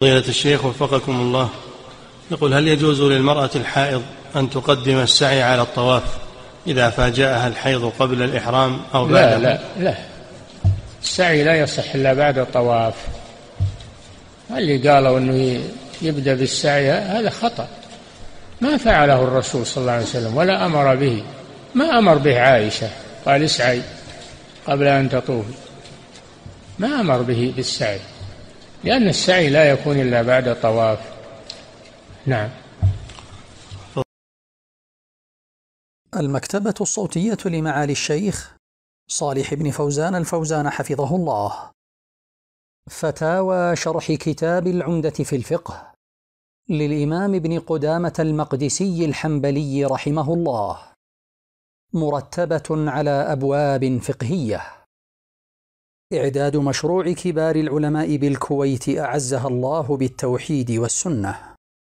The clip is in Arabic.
فضيلة الشيخ وفقكم الله، يقول: هل يجوز للمرأة الحائض أن تقدم السعي على الطواف إذا فاجأها الحيض قبل الإحرام أو بعده؟ لا، السعي لا يصح إلا بعد الطواف. اللي قالوا أنه يبدأ بالسعي هذا خطأ، ما فعله الرسول صلى الله عليه وسلم ولا أمر به، ما أمر به عائشة قال اسعي قبل أن تطوفي، ما أمر به بالسعي، لأن السعي لا يكون إلا بعد الطواف. نعم. المكتبة الصوتية لمعالي الشيخ صالح بن فوزان الفوزان حفظه الله. فتاوى شرح كتاب العمدة في الفقه للإمام ابن قدامة المقدسي الحنبلي رحمه الله، مرتبة على أبواب فقهية. إعداد مشروع كبار العلماء بالكويت أعزها الله بالتوحيد والسنة.